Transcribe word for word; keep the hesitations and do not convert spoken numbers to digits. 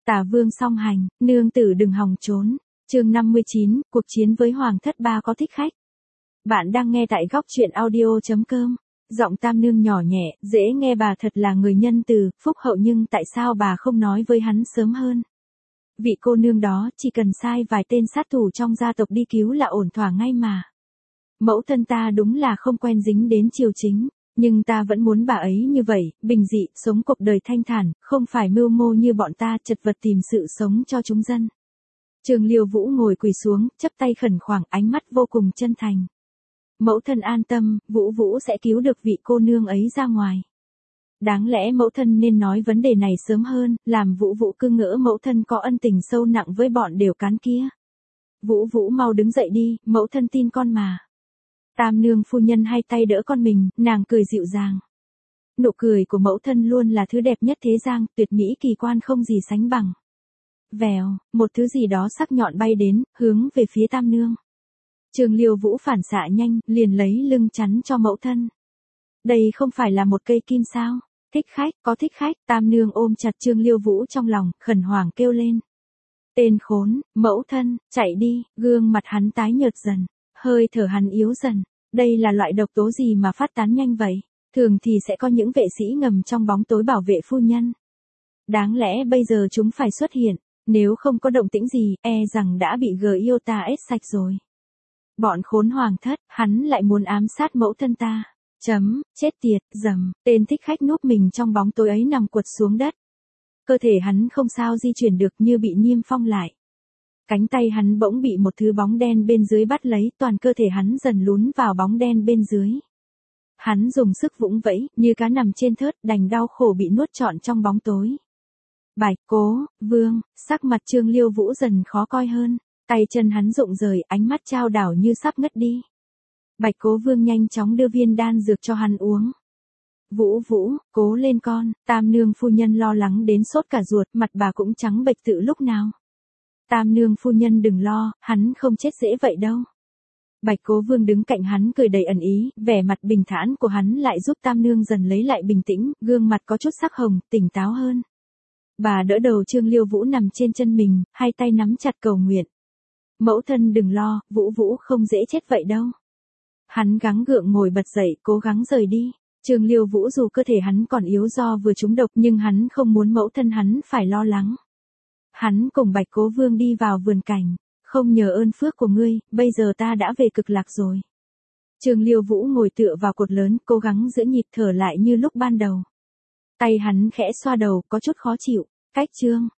Tả vương song hành, nương tử đừng hòng trốn. Chương năm mươi chín, cuộc chiến với hoàng thất ba có thích khách. Bạn đang nghe tại góc truyện audio chấm com. Giọng Tam nương nhỏ nhẹ, dễ nghe, bà thật là người nhân từ, phúc hậu, nhưng tại sao bà không nói với hắn sớm hơn? Vị cô nương đó chỉ cần sai vài tên sát thủ trong gia tộc đi cứu là ổn thỏa ngay mà. Mẫu thân ta đúng là không quen dính đến triều chính, nhưng ta vẫn muốn bà ấy như vậy, bình dị, sống cuộc đời thanh thản, không phải mưu mô như bọn ta chật vật tìm sự sống cho chúng dân. Trường Liêu Vũ ngồi quỳ xuống, chắp tay khẩn khoản, ánh mắt vô cùng chân thành. Mẫu thân an tâm, Vũ Vũ sẽ cứu được vị cô nương ấy ra ngoài. Đáng lẽ mẫu thân nên nói vấn đề này sớm hơn, làm Vũ Vũ cứ ngỡ mẫu thân có ân tình sâu nặng với bọn đều cán kia. Vũ Vũ mau đứng dậy đi, mẫu thân tin con mà. Tam nương phu nhân hai tay đỡ con mình, nàng cười dịu dàng. Nụ cười của mẫu thân luôn là thứ đẹp nhất thế gian, tuyệt mỹ kỳ quan không gì sánh bằng. Vèo, một thứ gì đó sắc nhọn bay đến, hướng về phía Tam nương. Trường Liêu Vũ phản xạ nhanh, liền lấy lưng chắn cho mẫu thân. Đây không phải là một cây kim sao? Thích khách, có thích khách. Tam nương ôm chặt Trương Liêu Vũ trong lòng, khẩn hoảng kêu lên. Tên khốn, mẫu thân, chạy đi. Gương mặt hắn tái nhợt dần, hơi thở hắn yếu dần. Đây là loại độc tố gì mà phát tán nhanh vậy? Thường thì sẽ có những vệ sĩ ngầm trong bóng tối bảo vệ phu nhân. Đáng lẽ bây giờ chúng phải xuất hiện, nếu không có động tĩnh gì, e rằng đã bị Giota ết sạch rồi. Bọn khốn hoàng thất, hắn lại muốn ám sát mẫu thân ta. Chấm, chết tiệt, dầm, tên thích khách núp mình trong bóng tối ấy nằm quật xuống đất. Cơ thể hắn không sao di chuyển được, như bị niêm phong lại. Cánh tay hắn bỗng bị một thứ bóng đen bên dưới bắt lấy, toàn cơ thể hắn dần lún vào bóng đen bên dưới. Hắn dùng sức vũng vẫy, như cá nằm trên thớt, đành đau khổ bị nuốt trọn trong bóng tối. Bạch Cố Vương, sắc mặt Trương Liêu Vũ dần khó coi hơn, tay chân hắn rụng rời, ánh mắt chao đảo như sắp ngất đi. Bạch Cố Vương nhanh chóng đưa viên đan dược cho hắn uống. Vũ Vũ, cố lên con. Tam nương phu nhân lo lắng đến sốt cả ruột, mặt bà cũng trắng bệch tự lúc nào. Tam nương phu nhân đừng lo, hắn không chết dễ vậy đâu. Bạch Cố Vương đứng cạnh hắn cười đầy ẩn ý, vẻ mặt bình thản của hắn lại giúp Tam nương dần lấy lại bình tĩnh, gương mặt có chút sắc hồng, tỉnh táo hơn. Bà đỡ đầu Trương Liêu Vũ nằm trên chân mình, hai tay nắm chặt cầu nguyện. Mẫu thân đừng lo, Vũ Vũ không dễ chết vậy đâu. Hắn gắng gượng ngồi bật dậy, cố gắng rời đi. Trương Liêu Vũ dù cơ thể hắn còn yếu do vừa trúng độc, nhưng hắn không muốn mẫu thân hắn phải lo lắng. Hắn cùng Bạch Cố Vương đi vào vườn cảnh. Không nhờ ơn phước của ngươi, bây giờ ta đã về cực lạc rồi. Trương Liêu Vũ ngồi tựa vào cột lớn, cố gắng giữ nhịp thở lại như lúc ban đầu. Tay hắn khẽ xoa đầu, có chút khó chịu. Cách Trương